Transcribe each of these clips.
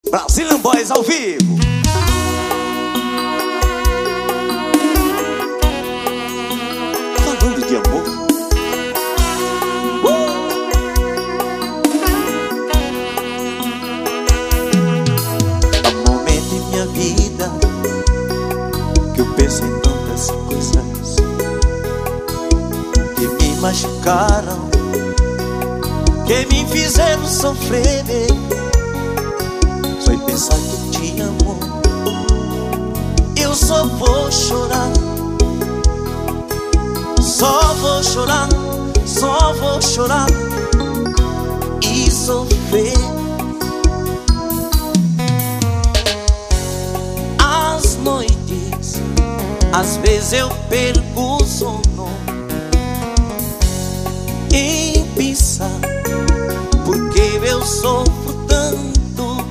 Brazilian Boys ao vivo. Falando de amor. Há momento em minha vida que eu penso em tantas coisas que me machucaram, que me fizeram sofrer. Só em pensar que eu te amo, eu só vou chorar. Só vou chorar, só vou chorar e sofrer. Às noites, às vezes eu perco o sono em pensar porque eu sofro tanto.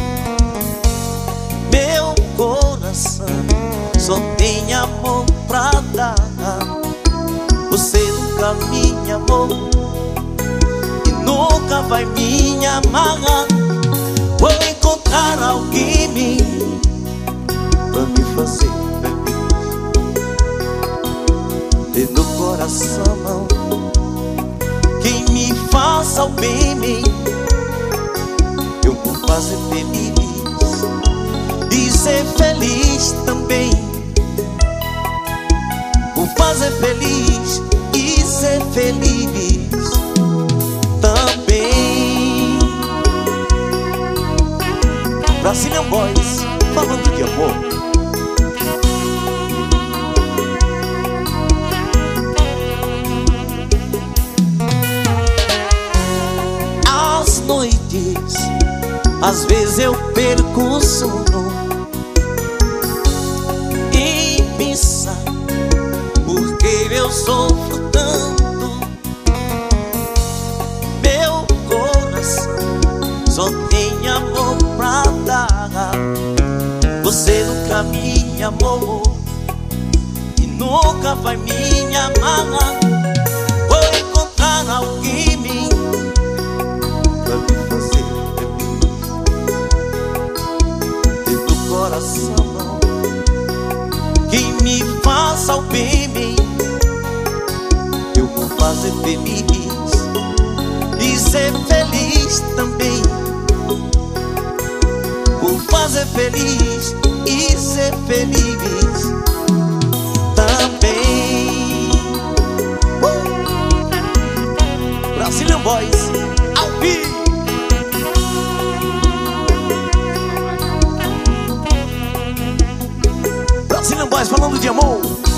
Meu coração só tem amor pra dar. Você nunca me amou e nunca vai me amar. Vou encontrar alguém pra me fazer feliz. E no coração quem me faça o bem, eu vou fazer feliz e ser feliz também. Vou fazer feliz e ser feliz também. Brazilian Boys, falando de amor. Às noites, às vezes eu perco o sono em pensar porque eu sofro tanto. Meu coração só tem amor pra dar. Você nunca me amou e nunca vai me amar. Vou encontrar alguém pra me fazer feliz. E do coração quem me faça o bem, eu vou fazer feliz e ser feliz também. Vou fazer feliz e ser feliz também. Brazilian Boys ao vivo. Brazilian Boys falando de amor.